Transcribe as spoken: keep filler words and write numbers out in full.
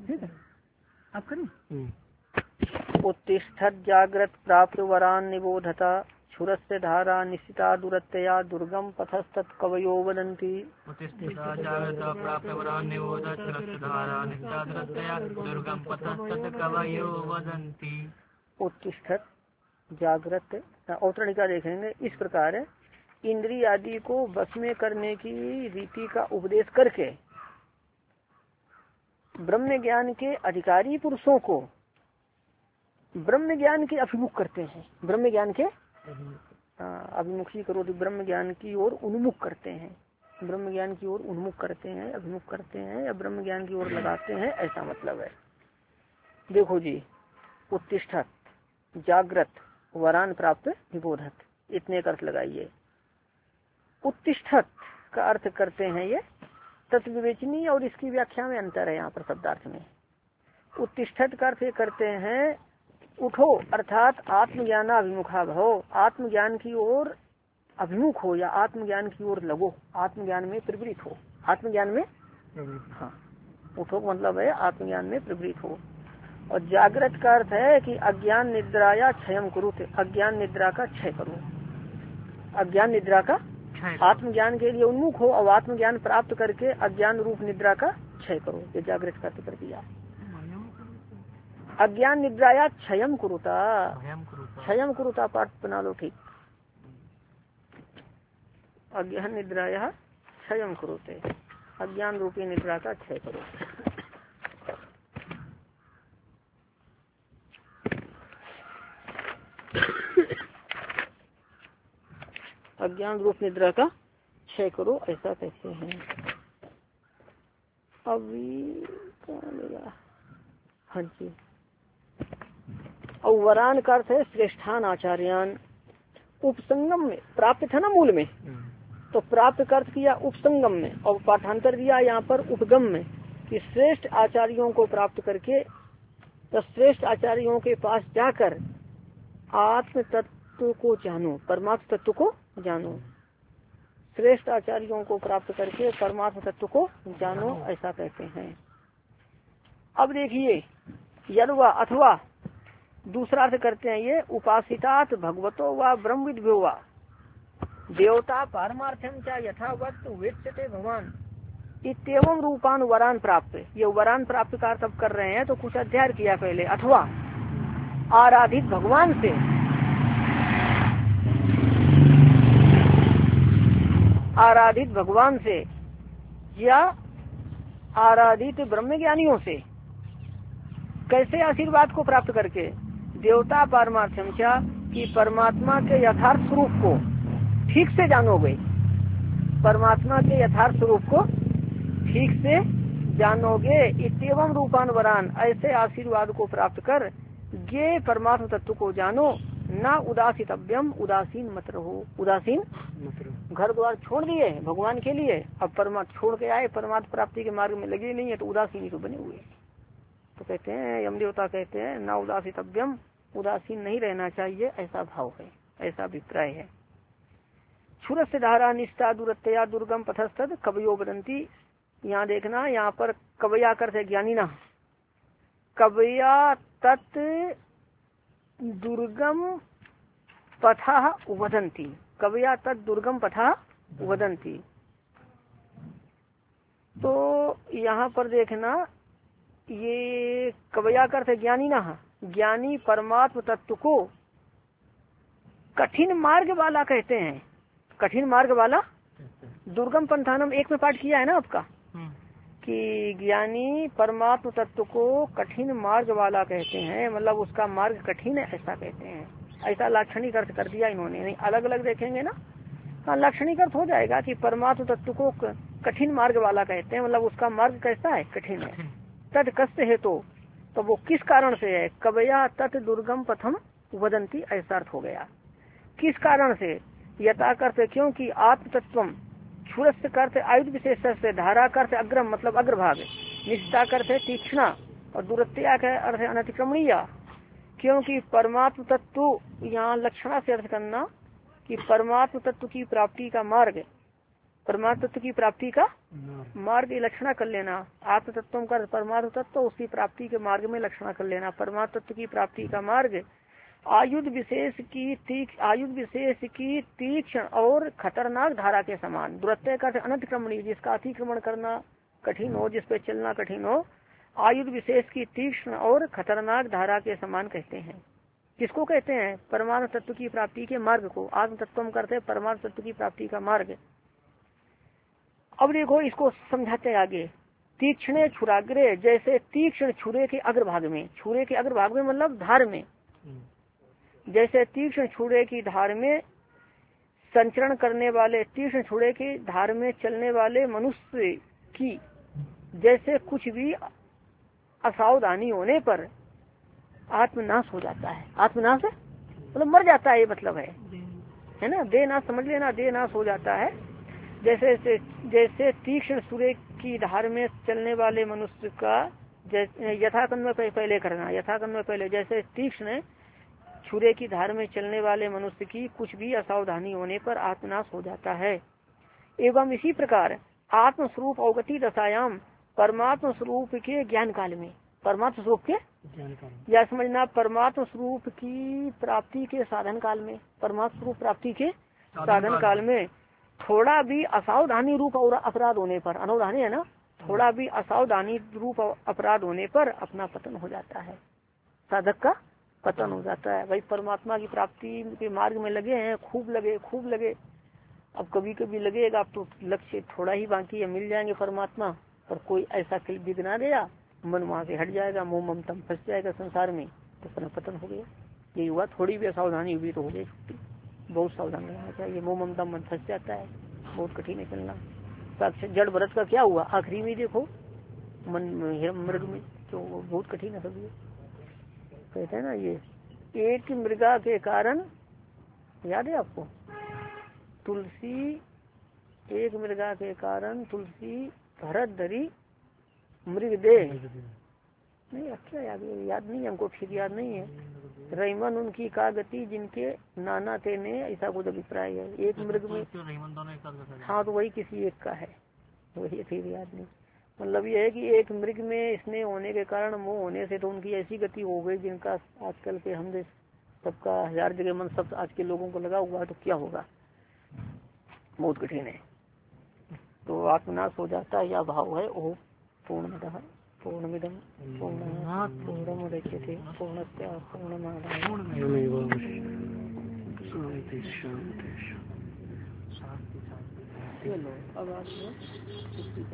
ठीक है, आप करें। उत्तिष्ठत् जाग्रत प्राप्त वरान निबोधता क्षुरस्य धारा निश्चिता दुरत्यया दुर्गम पथस्तत् कवयो वदन्ति। उत्तिष्ठत् जागृत औतरणिका देखेंगे। इस प्रकार इंद्रिय आदि को बस में करने की रीति का उपदेश करके ब्रह्म ज्ञान के अधिकारी पुरुषों को ब्रह्म ज्ञान के अभिमुख करते हैं। ब्रह्म ज्ञान के अभिमुखी करो तो ब्रह्म ज्ञान की ओर उन्मुख करते हैं। ब्रह्म ज्ञान की ओर उन्मुख करते हैं, अभिमुख करते हैं या ब्रह्म ज्ञान की ओर लगाते हैं, ऐसा मतलब है। देखो जी, उत्तिष्ठत जागृत वरान प्राप्त निबोधत, इतने का अर्थ लगाइए। उत्तिष्ठत का अर्थ करते हैं ये तत्विवेचनी और इसकी व्याख्या में अंतर है यहाँ पर शब्दार्थ में। उत्तिष्ठत का अर्थ करते हैं उठो, अर्थात आत्मज्ञान अभिमुखा भव, आत्मज्ञान की ओर अभिमुख हो या आत्मज्ञान की ओर लगो, आत्मज्ञान में प्रवृत्त हो। आत्मज्ञान में हाँ, उठो मतलब है आत्मज्ञान में प्रवृत्त हो। और जागृत का अर्थ है कि अज्ञान निद्रा या क्षयम कुरुत, अज्ञान निद्रा का क्षय करो। अज्ञान निद्रा का आत्मज्ञान के लिए उन्मुख हो और आत्मज्ञान प्राप्त करके अज्ञान रूप निद्रा का क्षय करो, ये जागृत का अर्थ कर दिया। अज्ञान निद्राया क्षयम कुरुता, क्षयम कुरुता पाठ बना लो ठीक। अज्ञान निद्राया क्षयम कुरुते, अज्ञान रूपी निद्रा का क्षय करो। अज्ञान रूप निद्रा का क्षय करो, ऐसा कहते हैं। अभी कहाँ लगा, हाँ जी। और वरान का अर्थ है श्रेष्ठान आचार्यान। उपसंगम में प्राप्त था ना मूल में, तो प्राप्त का अर्थ किया उपसंगम में और पाठांतर दिया यहाँ पर उपगम में कि श्रेष्ठ आचार्यों को प्राप्त करके, तो श्रेष्ठ आचार्यों के पास जाकर आत्म तत्व को जानो, परमात्म तत्व को जानो। श्रेष्ठ आचार्यों को प्राप्त करके परमात्म तत्व को जानो, ऐसा कहते हैं। अब देखिए यदवा अथवा दूसरा अर्थ करते हैं ये उपासितात भगवतो व ब्रह्मविद्भ्यो वा देवता पारमार्थम चा यथावत वेत्स्यते भगवान इत्येवं रूपान वरान प्राप्त। ये वरान प्राप्त का अर्थ कर रहे हैं तो कुछ अध्ययन किया पहले। अथवा आराधित भगवान से, आराधित भगवान से या आराधित ब्रह्मज्ञानियों से, कैसे आशीर्वाद को प्राप्त करके देवता पारमार्थम चा कि परमात्मा के यथार्थ स्वरूप को ठीक से जानोगे, परमात्मा के यथार्थ स्वरूप को ठीक से जानोगे। इत्येवं रूपान वरान, ऐसे आशीर्वाद को प्राप्त कर ये परमात्मा तत्व को जानो। ना उदासीतव्यम, उदासीन मत रहो। उदासीन घर द्वार छोड़ दिए भगवान के लिए, अब परमात्मा छोड़ के आए, परमात्मा प्राप्ति के मार्ग में लगे नहीं है तो उदासीन ही तो बने हुए। तो कहते हैं यम देवता कहते हैं ना उदासीतव्यम, उदासीन नहीं रहना चाहिए, ऐसा भाव है, ऐसा अभिप्राय है। क्षुरस्य धारा निष्ठा दुरत्यया दुर्गम पथस्तद कवयो वदन्ति। यहाँ देखना, यहाँ पर कवया करते ज्ञानी ना, कवया तत् दुर्गम पथा वदन्ति, कवया तत् दुर्गम पथा वदन्ति। तो यहाँ पर देखना ये कवया करते ज्ञानी ना, ज्ञानी परमात्म तत्व को कठिन मार्ग वाला कहते हैं। कठिन मार्ग वाला दुर्गम पंथानम एक में पाठ किया है ना आपका, कि ज्ञानी परमात्म तत्व को कठिन मार्ग वाला कहते हैं, मतलब उसका मार्ग कठिन है, ऐसा कहते हैं। ऐसा लाक्षणिक अर्थ कर दिया इन्होंने, नहीं अलग अलग देखेंगे ना, हाँ लाक्षणिक अर्थ हो जाएगा कि परमात्म तत्व को कठिन मार्ग वाला कहते हैं, मतलब उसका मार्ग कैसा है, कठिन है। तद कष्ट है तो तो वो किस कारण से है, कवया तत् दुर्गम पथम वदंती, ऐसा अर्थ हो गया। किस कारण से, यथा करते क्योंकि आत्म तत्वम, क्षुरस्य करते आयुध विशेष से, धारा करते अग्रम मतलब अग्रभाग, निष्ठा करते तीक्ष्णा और दुरत्या का अर्थ है अनतिक्रमणीय। क्योंकि परमात्म तत्व यहाँ लक्षणा से अर्थ करना कि परमात्म तत्व की प्राप्ति का मार्ग परमात्म तत्व की प्राप्ति का मार्ग लक्षणा कर लेना। आत्म तत्व का परमात्म तत्व उसकी प्राप्ति के मार्ग में लक्षणा कर लेना। परमात्म तत्व की प्राप्ति का मार्ग आयुध विशेष की तीक्ष आयुध विशेष की तीक्ष्ण और खतरनाक धारा के समान। दुरत्य का अनतिक्रमणीय, जिसका अतिक्रमण करना कठिन हो, जिस पे चलना कठिन हो, आयुध विशेष की तीक्ष्ण और खतरनाक धारा के समान कहते हैं। किसको कहते हैं? परमात्म तत्व की प्राप्ति के मार्ग को। आत्म तत्व करते हैं परमात्म तत्व की प्राप्ति का मार्ग। अब देखो इसको समझाते हैं आगे। तीक्ष्ण छुराग्रे, जैसे तीक्ष्ण छुरे के अग्रभाग में, छुरे के अग्रभाग में मतलब धार में, जैसे तीक्ष्ण छुरे की धार में संचरण करने वाले, तीक्ष्ण छुरे की धार में चलने वाले मनुष्य की जैसे कुछ भी असावधानी होने पर आत्मनाश हो जाता है। आत्मनाश मतलब मर जाता है, ये मतलब है है ना। देह नाश समझ लेना, देह नाश हो जाता है। जैसे जैसे तीक्ष्ण सूर्य की धार में चलने वाले मनुष्य का यथाकंद में पहले करना, यथाकंद में पहले, जैसे तीक्ष्ण छुरे की धार में चलने वाले मनुष्य की कुछ भी असावधानी होने पर आत्मनाश हो जाता है। एवं इसी प्रकार आत्म स्वरूप अवगति दशायाम, परमात्म स्वरूप के ज्ञान काल में, परमात्म स्वरूप के या समझना परमात्म स्वरूप की प्राप्ति के साधन काल में, परमात्म स्वरूप प्राप्ति के साधन काल में थोड़ा भी असावधानी रूप और अपराध होने पर, अनवधानी है ना, थोड़ा भी असावधानी रूप अपराध होने पर अपना पतन हो जाता है, साधक का पतन हो जाता है। भाई परमात्मा की प्राप्ति के मार्ग में लगे हैं, खूब लगे खूब लगे, अब कभी कभी लगेगा, अब तो लक्ष्य थोड़ा ही बाकी है, मिल जाएंगे परमात्मा, पर कोई ऐसा विघ्न गया, मन वहाँ से हट जाएगा, मोह ममता फंस जाएगा संसार में, तो अपना पतन हो गया। ये हुआ, थोड़ी भी असावधानी हुई तो हो गई छुट्टी। बहुत सावधान रहना चाहिए, मोह ममता मन फंस जाता है, बहुत कठिन है चलना। साक्षात जड़ भरत का क्या हुआ आखिरी में देखो, मन मृग में, तो बहुत कठिन है सब। ये कहते हैं ना, ये एक मृगा के कारण, याद है आपको, तुलसी, एक मृगा के कारण तुलसी भरत धरी मृग दे, नहीं अच्छा याद याद नहीं हमको, ठीक याद नहीं है। रहीमन उनकी का गति जिनके नाना थे ने, ऐसा कुछ अभिप्राय है। एक मृग में, हाँ तो वही किसी एक का है, वही ठीक याद नहीं। मतलब ये है कि एक मृग में स्नेह होने के कारण, मोह होने से तो उनकी ऐसी गति हो गई जिनका आजकल के हम देश सबका हजार जगह मन सब आज के लोगों को लगा हुआ है, तो क्या होगा, बहुत कठिन है। तो आत्मनाश हो जाता है, यह भाव है। ओ पूर्णतः पूर्णमिदं पूर्णात् पूर्णमुदच्यते पूर्णस्य पूर्णमादाय शांति शांति शांति। चलो अब आप